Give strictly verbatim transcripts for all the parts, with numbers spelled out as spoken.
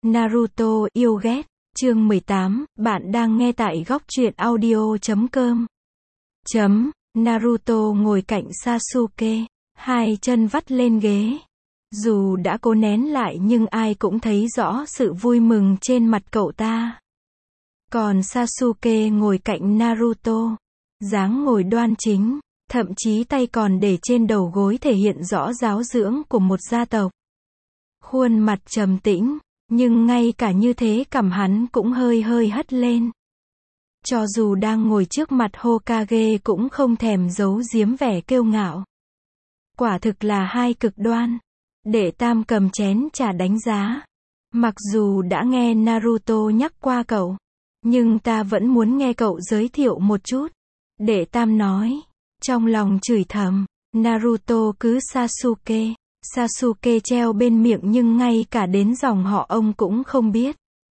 Naruto yêu ghét, chương mười tám, bạn đang nghe tại góc truyện audio chấm com. Chấm, Naruto ngồi cạnh Sasuke, hai chân vắt lên ghế. Dù đã cố nén lại nhưng ai cũng thấy rõ sự vui mừng trên mặt cậu ta. Còn Sasuke ngồi cạnh Naruto, dáng ngồi đoan chính, thậm chí tay còn để trên đầu gối thể hiện rõ giáo dưỡng của một gia tộc. Khuôn mặt trầm tĩnh, nhưng ngay cả như thế cằm hắn cũng hơi hơi hất lên. Cho dù đang ngồi trước mặt Hokage cũng không thèm giấu giếm vẻ kiêu ngạo. Quả thực là hai cực đoan. Đệ Tam cầm chén trà đánh giá. Mặc dù đã nghe Naruto nhắc qua cậu, nhưng ta vẫn muốn nghe cậu giới thiệu một chút. Đệ Tam nói, trong lòng chửi thầm, Naruto cứ Sasuke. Sasuke treo bên miệng nhưng ngay cả đến dòng họ ông cũng không biết.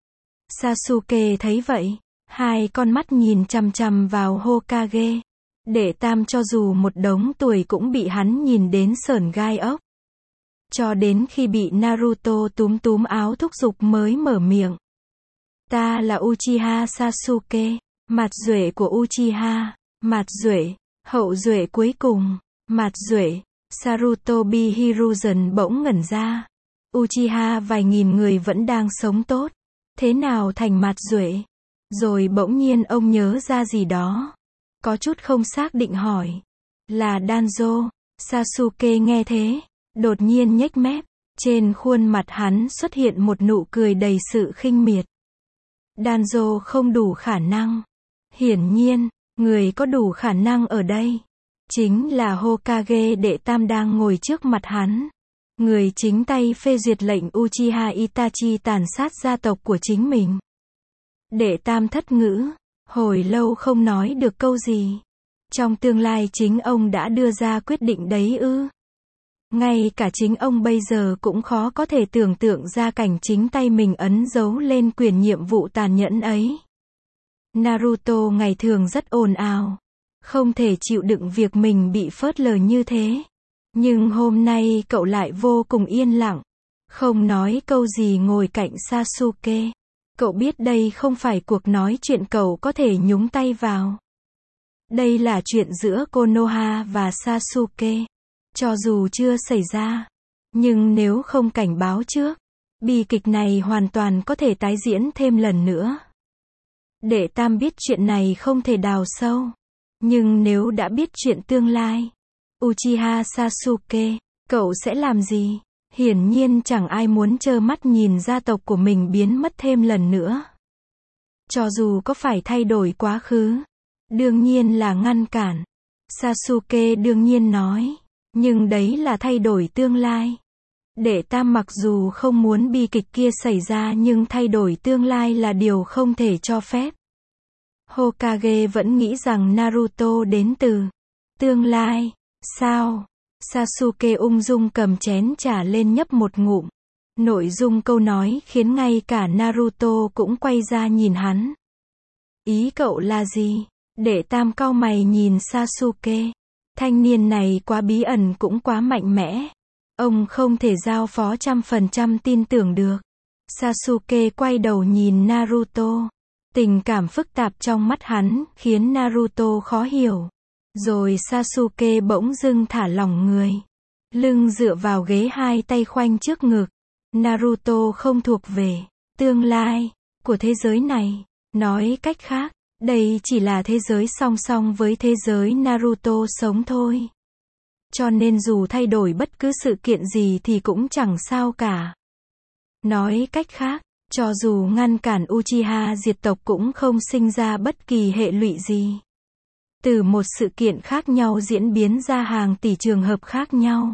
Sasuke thấy vậy, hai con mắt nhìn chằm chằm vào Hokage. Đệ Tam cho dù một đống tuổi cũng bị hắn nhìn đến sởn gai ốc. Cho đến khi bị Naruto túm túm áo thúc giục mới mở miệng. Ta là Uchiha Sasuke, mặt duệ của Uchiha, mặt duệ, hậu duệ cuối cùng, mặt duệ. Sarutobi Hiruzen bỗng ngẩn ra. Uchiha vài nghìn người vẫn đang sống tốt. Thế nào thành mặt duệ? Rồi bỗng nhiên ông nhớ ra gì đó. Có chút không xác định hỏi. Là Danzo. Sasuke nghe thế, đột nhiên nhếch mép. Trên khuôn mặt hắn xuất hiện một nụ cười đầy sự khinh miệt. Danzo không đủ khả năng. Hiển nhiên, người có đủ khả năng ở đây chính là Hokage Đệ Tam đang ngồi trước mặt hắn. Người chính tay phê duyệt lệnh Uchiha Itachi tàn sát gia tộc của chính mình. Đệ Tam thất ngữ, hồi lâu không nói được câu gì. Trong tương lai chính ông đã đưa ra quyết định đấy ư? Ngay cả chính ông bây giờ cũng khó có thể tưởng tượng ra cảnh chính tay mình ấn dấu lên quyền nhiệm vụ tàn nhẫn ấy. Naruto ngày thường rất ồn ào. Không thể chịu đựng việc mình bị phớt lờ như thế. Nhưng hôm nay cậu lại vô cùng yên lặng. Không nói câu gì ngồi cạnh Sasuke. Cậu biết đây không phải cuộc nói chuyện cậu có thể nhúng tay vào. Đây là chuyện giữa Konoha và Sasuke. Cho dù chưa xảy ra, nhưng nếu không cảnh báo trước, bi kịch này hoàn toàn có thể tái diễn thêm lần nữa. Đệ Tam biết chuyện này không thể đào sâu. Nhưng nếu đã biết chuyện tương lai, Uchiha Sasuke, cậu sẽ làm gì? Hiển nhiên chẳng ai muốn trơ mắt nhìn gia tộc của mình biến mất thêm lần nữa. Cho dù có phải thay đổi quá khứ, đương nhiên là ngăn cản. Sasuke đương nhiên nói, nhưng đấy là thay đổi tương lai. Đệ Tam mặc dù không muốn bi kịch kia xảy ra nhưng thay đổi tương lai là điều không thể cho phép. Hokage vẫn nghĩ rằng Naruto đến từ tương lai. Sao? Sasuke ung dung cầm chén trà lên nhấp một ngụm. Nội dung câu nói khiến ngay cả Naruto cũng quay ra nhìn hắn. Ý cậu là gì? Đệ Tam cau mày nhìn Sasuke. Thanh niên này quá bí ẩn cũng quá mạnh mẽ. Ông không thể giao phó trăm phần trăm tin tưởng được. Sasuke quay đầu nhìn Naruto. Tình cảm phức tạp trong mắt hắn khiến Naruto khó hiểu. Rồi Sasuke bỗng dưng thả lỏng người. Lưng dựa vào ghế, hai tay khoanh trước ngực. Naruto không thuộc về tương lai của thế giới này. Nói cách khác, đây chỉ là thế giới song song với thế giới Naruto sống thôi. Cho nên dù thay đổi bất cứ sự kiện gì thì cũng chẳng sao cả. Nói cách khác, cho dù ngăn cản Uchiha diệt tộc cũng không sinh ra bất kỳ hệ lụy gì. Từ một sự kiện khác nhau diễn biến ra hàng tỷ trường hợp khác nhau.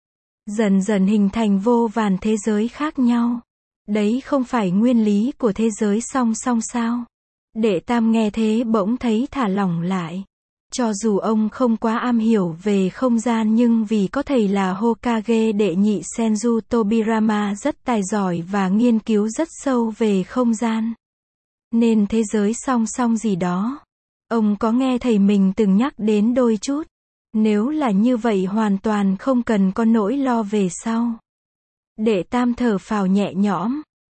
Dần dần hình thành vô vàn thế giới khác nhau. Đấy không phải nguyên lý của thế giới song song sao? Đệ Tam nghe thế bỗng thấy thả lỏng lại. Cho dù ông không quá am hiểu về không gian nhưng vì có thầy là Hokage đệ nhị Senju Tobirama rất tài giỏi và nghiên cứu rất sâu về không gian. Nên thế giới song song gì đó, ông có nghe thầy mình từng nhắc đến đôi chút. Nếu là như vậy hoàn toàn không cần có nỗi lo về sau. Đệ Tam thở phào nhẹ nhõm.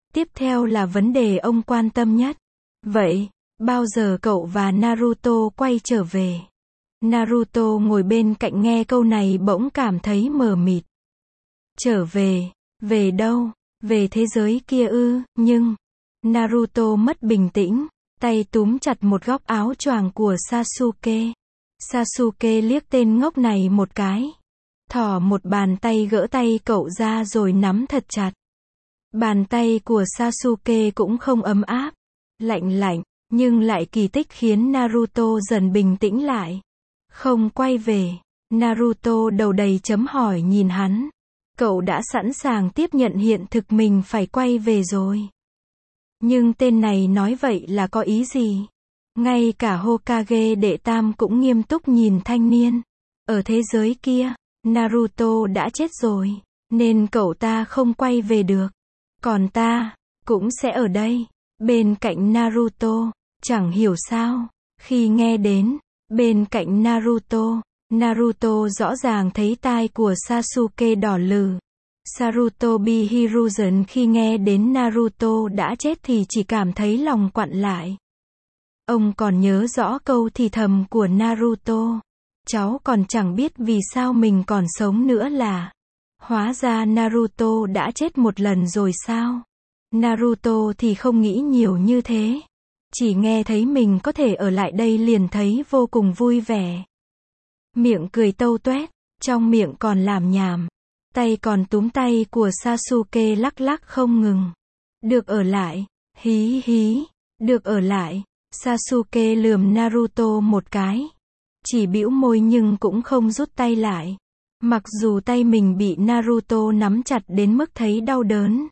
Tiếp theo là vấn đề ông quan tâm nhất. Vậy, bao giờ cậu và Naruto quay trở về? Naruto ngồi bên cạnh nghe câu này bỗng cảm thấy mờ mịt. Trở về? Về đâu? Về thế giới kia ư? Nhưng, Naruto mất bình tĩnh, tay túm chặt một góc áo choàng của Sasuke. Sasuke liếc tên ngốc này một cái. Thỏ một bàn tay gỡ tay cậu ra rồi nắm thật chặt. Bàn tay của Sasuke cũng không ấm áp, lạnh lạnh, nhưng lại kỳ tích khiến Naruto dần bình tĩnh lại. Không quay về. Naruto đầu đầy chấm hỏi nhìn hắn. Cậu đã sẵn sàng tiếp nhận hiện thực mình phải quay về rồi. Nhưng tên này nói vậy là có ý gì? Ngay cả Hokage đệ tam cũng nghiêm túc nhìn thanh niên. Ở thế giới kia, Naruto đã chết rồi, nên cậu ta không quay về được. Còn ta, cũng sẽ ở đây, bên cạnh Naruto. Chẳng hiểu sao, khi nghe đến, bên cạnh Naruto, Naruto rõ ràng thấy tai của Sasuke đỏ lừ. Sarutobi Hiruzen khi nghe đến Naruto đã chết thì chỉ cảm thấy lòng quặn lại. Ông còn nhớ rõ câu thì thầm của Naruto. Cháu còn chẳng biết vì sao mình còn sống nữa là. Hóa ra Naruto đã chết một lần rồi sao? Naruto thì không nghĩ nhiều như thế. Chỉ nghe thấy mình có thể ở lại đây liền thấy vô cùng vui vẻ. Miệng cười tâu tuét, trong miệng còn làm nhảm. Tay còn túm tay của Sasuke lắc lắc không ngừng. Được ở lại, hí hí, được ở lại. Sasuke lườm Naruto một cái. Chỉ bĩu môi nhưng cũng không rút tay lại. Mặc dù tay mình bị Naruto nắm chặt đến mức thấy đau đớn.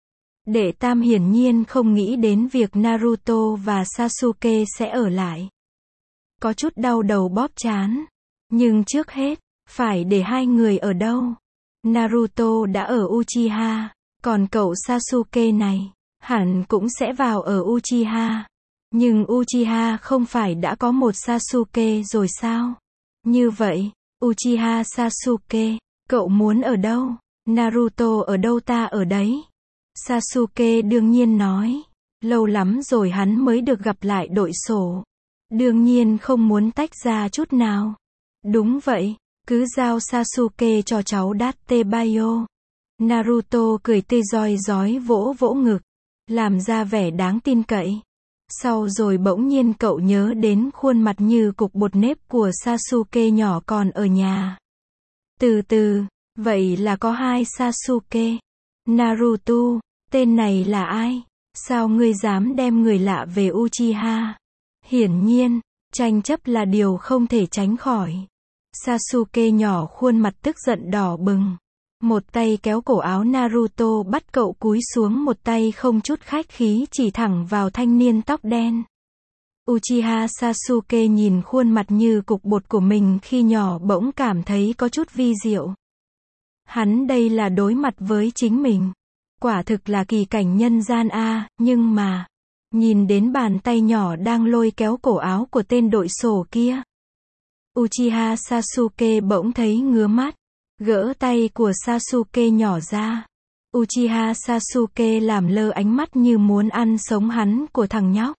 Đệ tam hiển nhiên không nghĩ đến việc Naruto và Sasuke sẽ ở lại. Có chút đau đầu bóp trán. Nhưng trước hết, phải để hai người ở đâu? Naruto đã ở Uchiha, còn cậu Sasuke này, hẳn cũng sẽ vào ở Uchiha. Nhưng Uchiha không phải đã có một Sasuke rồi sao? Như vậy, Uchiha Sasuke, cậu muốn ở đâu? Naruto ở đâu ta ở đấy. Sasuke đương nhiên nói. Lâu lắm rồi hắn mới được gặp lại đội sổ. Đương nhiên không muốn tách ra chút nào. Đúng vậy, cứ giao Sasuke cho cháu Dattebayo. Naruto cười tươi rói rói vỗ vỗ ngực, làm ra vẻ đáng tin cậy. Sau rồi bỗng nhiên cậu nhớ đến khuôn mặt như cục bột nếp của Sasuke nhỏ còn ở nhà. Từ từ, vậy là có hai Sasuke. Naruto, tên này là ai? Sao ngươi dám đem người lạ về Uchiha? Hiển nhiên, tranh chấp là điều không thể tránh khỏi. Sasuke nhỏ khuôn mặt tức giận đỏ bừng. Một tay kéo cổ áo Naruto bắt cậu cúi xuống, một tay không chút khách khí chỉ thẳng vào thanh niên tóc đen. Uchiha Sasuke nhìn khuôn mặt như cục bột của mình khi nhỏ bỗng cảm thấy có chút vi diệu. Hắn đây là đối mặt với chính mình. Quả thực là kỳ cảnh nhân gian a, nhưng mà, nhìn đến bàn tay nhỏ đang lôi kéo cổ áo của tên đội sổ kia. Uchiha Sasuke bỗng thấy ngứa mắt, gỡ tay của Sasuke nhỏ ra. Uchiha Sasuke làm lơ ánh mắt như muốn ăn sống hắn của thằng nhóc.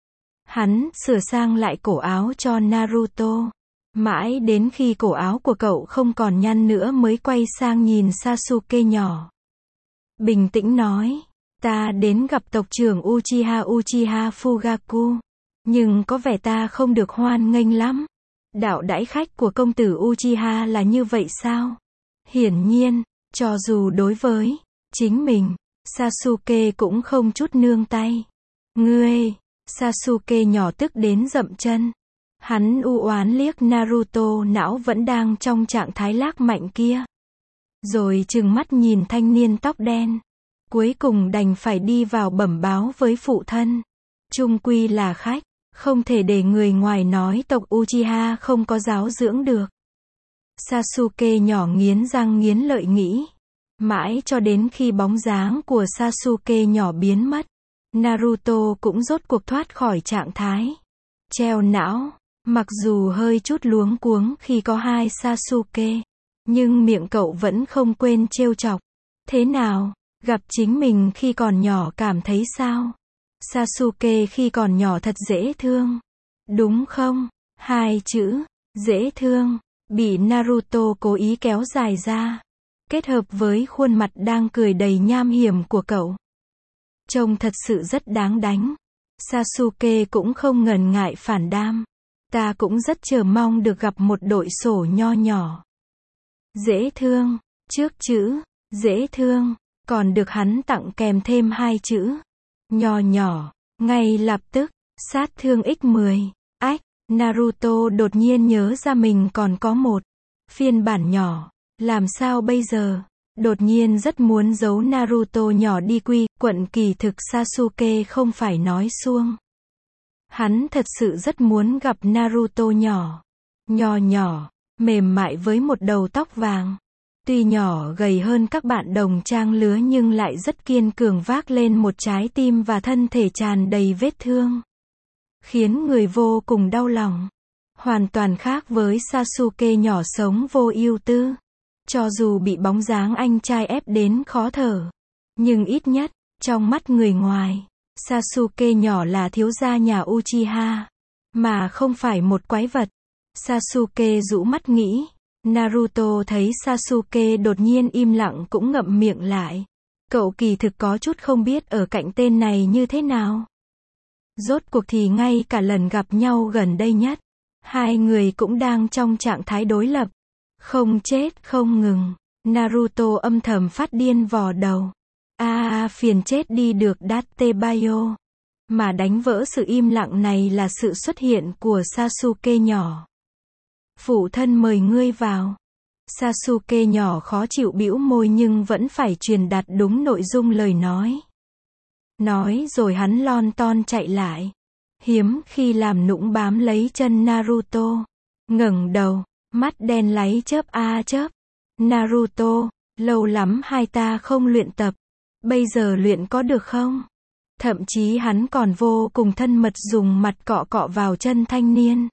Hắn sửa sang lại cổ áo cho Naruto. Mãi đến khi cổ áo của cậu không còn nhăn nữa mới quay sang nhìn Sasuke nhỏ. Bình tĩnh nói, ta đến gặp tộc trưởng Uchiha Uchiha Fugaku. Nhưng có vẻ ta không được hoan nghênh lắm. Đạo đãi khách của công tử Uchiha là như vậy sao? Hiển nhiên, cho dù đối với chính mình, Sasuke cũng không chút nương tay. Ngươi, Sasuke nhỏ tức đến dậm chân. Hắn u oán liếc Naruto não vẫn đang trong trạng thái lác mạnh kia. Rồi trừng mắt nhìn thanh niên tóc đen. Cuối cùng đành phải đi vào bẩm báo với phụ thân. Chung quy là khách, không thể để người ngoài nói tộc Uchiha không có giáo dưỡng được. Sasuke nhỏ nghiến răng nghiến lợi nghĩ. Mãi cho đến khi bóng dáng của Sasuke nhỏ biến mất, Naruto cũng rốt cuộc thoát khỏi trạng thái treo não. Mặc dù hơi chút luống cuống khi có hai Sasuke, nhưng miệng cậu vẫn không quên trêu chọc. Thế nào, Gặp chính mình khi còn nhỏ cảm thấy sao? Sasuke khi còn nhỏ thật dễ thương. Đúng không? Hai chữ, dễ thương, bị Naruto cố ý kéo dài ra. Kết hợp với khuôn mặt đang cười đầy nham hiểm của cậu. Trông thật sự rất đáng đánh. Sasuke cũng không ngần ngại phản đam. Ta cũng rất chờ mong được gặp một đội sổ nho nhỏ. Dễ thương, trước chữ, dễ thương, còn được hắn tặng kèm thêm hai chữ. Nho nhỏ, ngay lập tức, sát thương nhân mười. Ách, Naruto đột nhiên nhớ ra mình còn có một phiên bản nhỏ. Làm sao bây giờ? Đột nhiên rất muốn giấu Naruto nhỏ đi quy, quận kỳ thực Sasuke không phải nói suông. Hắn thật sự rất muốn gặp Naruto nhỏ. Nho nhỏ, mềm mại với một đầu tóc vàng. Tuy nhỏ gầy hơn các bạn đồng trang lứa nhưng lại rất kiên cường vác lên một trái tim và thân thể tràn đầy vết thương. Khiến người vô cùng đau lòng. Hoàn toàn khác với Sasuke nhỏ sống vô ưu tư. Cho dù bị bóng dáng anh trai ép đến khó thở. Nhưng ít nhất, trong mắt người ngoài, Sasuke nhỏ là thiếu gia nhà Uchiha. Mà không phải một quái vật. Sasuke rũ mắt nghĩ. Naruto thấy Sasuke đột nhiên im lặng cũng ngậm miệng lại. Cậu kỳ thực có chút không biết ở cạnh tên này như thế nào. Rốt cuộc thì ngay cả lần gặp nhau gần đây nhất, hai người cũng đang trong trạng thái đối lập. Không chết không ngừng. Naruto âm thầm phát điên vò đầu. A à, phiền chết đi được Datebayo. Mà đánh vỡ sự im lặng này là sự xuất hiện của Sasuke nhỏ. Phụ thân mời ngươi vào. Sasuke nhỏ khó chịu bĩu môi nhưng vẫn phải truyền đạt đúng nội dung lời nói. Nói rồi hắn lon ton chạy lại. Hiếm khi làm nũng bám lấy chân Naruto. Ngẩng đầu, mắt đen láy chớp a chớp. Naruto, lâu lắm hai ta không luyện tập. Bây giờ luyện có được không? Thậm chí hắn còn vô cùng thân mật dùng mặt cọ cọ vào chân thanh niên.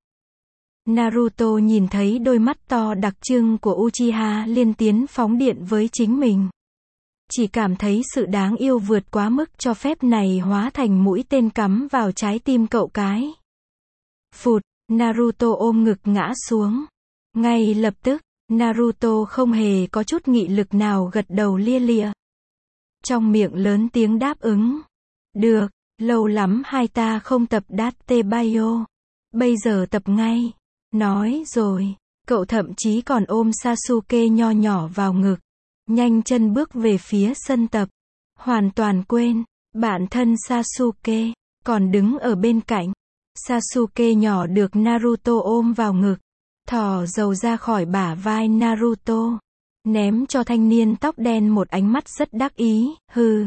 Naruto nhìn thấy đôi mắt to đặc trưng của Uchiha liên tiến phóng điện với chính mình. Chỉ cảm thấy sự đáng yêu vượt quá mức cho phép này hóa thành mũi tên cắm vào trái tim cậu cái. Phụt, Naruto ôm ngực ngã xuống. Ngay lập tức, Naruto không hề có chút nghị lực nào gật đầu lia lịa. Trong miệng lớn tiếng đáp ứng. Được, lâu lắm hai ta không tập Datebayo. Bây giờ tập ngay. Nói rồi, cậu thậm chí còn ôm Sasuke nho nhỏ vào ngực. Nhanh chân bước về phía sân tập. Hoàn toàn quên, bạn thân Sasuke còn đứng ở bên cạnh. Sasuke nhỏ được Naruto ôm vào ngực. Thò dầu ra khỏi bả vai Naruto. Ném cho thanh niên tóc đen một ánh mắt rất đắc ý. Hừ.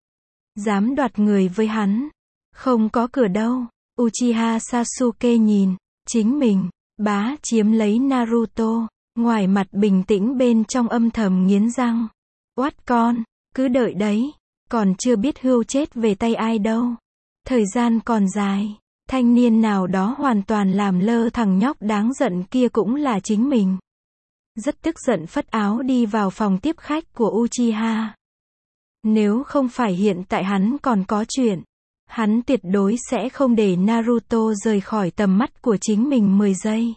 Dám đoạt người với hắn. Không có cửa đâu. Uchiha Sasuke nhìn. Chính mình. Bá chiếm lấy Naruto. Ngoài mặt bình tĩnh bên trong âm thầm nghiến răng. Oát con. Cứ đợi đấy. Còn chưa biết hươu chết về tay ai đâu. Thời gian còn dài. Thanh niên nào đó hoàn toàn làm lơ thằng nhóc đáng giận kia cũng là chính mình. Rất tức giận phất áo đi vào phòng tiếp khách của Uchiha. Nếu không phải hiện tại hắn còn có chuyện, hắn tuyệt đối sẽ không để Naruto rời khỏi tầm mắt của chính mình mười giây.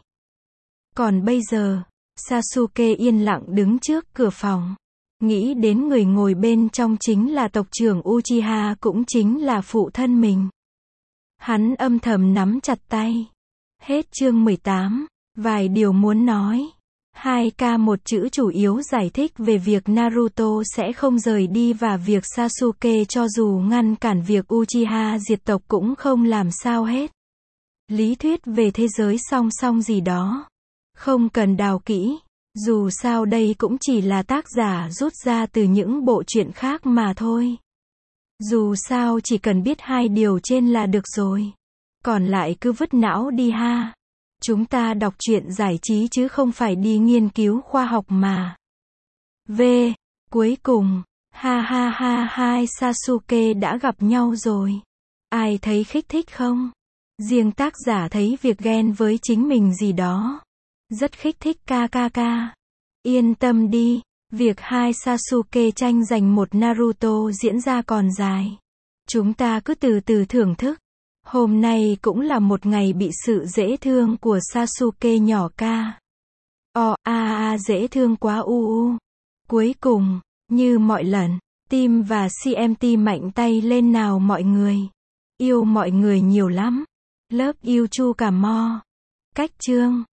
Còn bây giờ, Sasuke yên lặng đứng trước cửa phòng. Nghĩ đến người ngồi bên trong chính là tộc trưởng Uchiha cũng chính là phụ thân mình. Hắn âm thầm nắm chặt tay. Hết chương mười tám. Vài điều muốn nói. hai K một chữ chủ yếu giải thích về việc Naruto sẽ không rời đi và việc Sasuke cho dù ngăn cản việc Uchiha diệt tộc cũng không làm sao hết. Lý thuyết về thế giới song song gì đó. Không cần đào kỹ. Dù sao đây cũng chỉ là tác giả rút ra từ những bộ truyện khác mà thôi. Dù sao chỉ cần biết hai điều trên là được rồi. Còn lại cứ vứt não đi ha. Chúng ta đọc truyện giải trí chứ không phải đi nghiên cứu khoa học mà. V. Cuối cùng, ha ha ha hai Sasuke đã gặp nhau rồi. Ai thấy khích thích không? Riêng tác giả thấy việc ghen với chính mình gì đó. Rất khích thích ca ca ca. Yên tâm đi, Việc hai Sasuke tranh giành một Naruto diễn ra còn dài. Chúng ta cứ từ từ thưởng thức. Hôm nay cũng là một ngày bị sự dễ thương của Sasuke nhỏ ca. O, a a dễ thương quá u u. Cuối cùng, như mọi lần, team và xê em tê mạnh tay lên nào mọi người. Yêu mọi người nhiều lắm. Love you Chu Cà Mo. Cách chương.